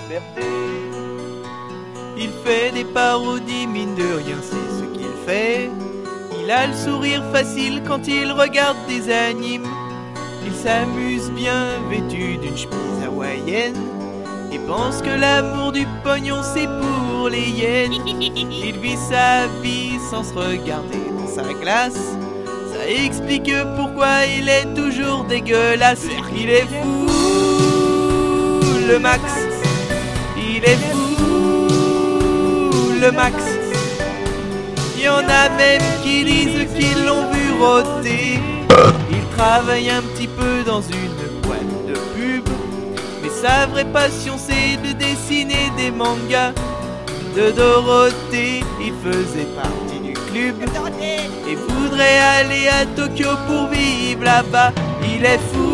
liberté. Il fait des parodies, mine de rien, c'est ce qu'il fait. Il a le sourire facile quand il regarde des animes. Il s'amuse bien vêtu d'une chemise hawaïenne et pense que l'amour du pognon c'est pour les yens. Il vit sa vie sans se regarder dans sa glace. Ça explique pourquoi il est toujours dégueulasse. Il est fou, le Max. Il est fou, le Max. Il y en a même qui disent qu'ils l'ont vu rôter. Il travaille un petit peu dans une boîte de pub, mais sa vraie passion c'est de dessiner des mangas. De Dorothée, il faisait partie du club et voudrait aller à Tokyo pour vivre là-bas. Il est fou,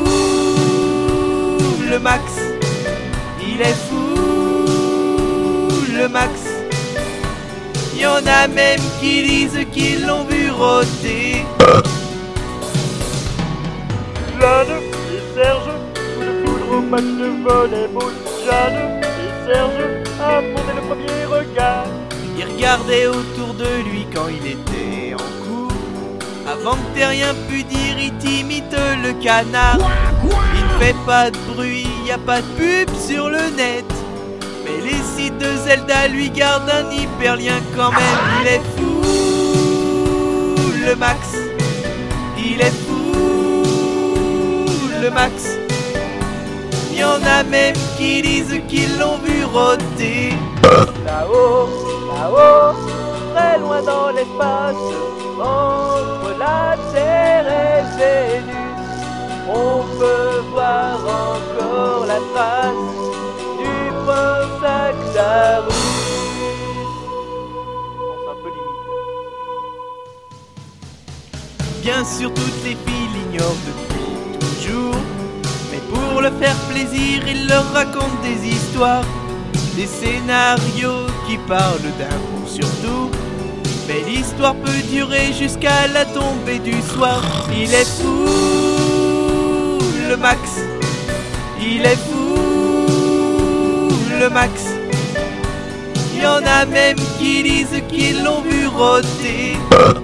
le Max. Il est fou, le Max. Il y en a même qui disent qu'ils l'ont vu rôter. Jeanne et Serge, coup de foudre au match de volleyball. Jeanne et Serge affondaient le premier regard. Il regardait autour de lui quand il était en cours. Avant que t'aies rien pu dire, il t'imite le canard. Il ne fait pas de bruit, y a pas de pub sur le net. Mais les sites de Zelda lui gardent un hyper lien quand même. Il est fou, le Max. Il est fou, le Max. Il y en a même qui disent qu'ils l'ont vu rôter. Là-haut, là-haut, très loin dans l'espace, entre la Terre et Vénus, on peut voir encore la trace du prince Axarus. Bon, c'est un peu limite. Bien sûr toutes les filles l'ignorent depuis toujours, mais pour le faire plaisir il leur raconte des histoires, des scénarios qui parlent d'amour surtout. Mais l'histoire peut durer jusqu'à la tombée du soir. Il est fou, le Max. Il est fou, le Max. Il y en a même qui disent qu'ils l'ont vu rôter.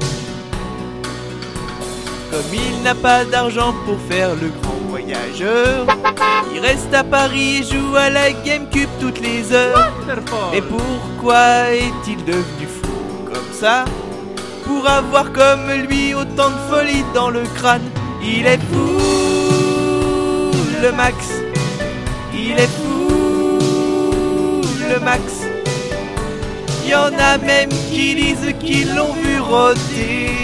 Comme il n'a pas d'argent pour faire le grand voyageur, il reste à Paris et joue à la GameCube toutes les heures. Et pourquoi est-il devenu fou comme ça? Pour avoir comme lui autant de folie dans le crâne. Il est fou, le Max. Il est fou, le Max. Il y en a même qui disent qu'ils l'ont vu rôter.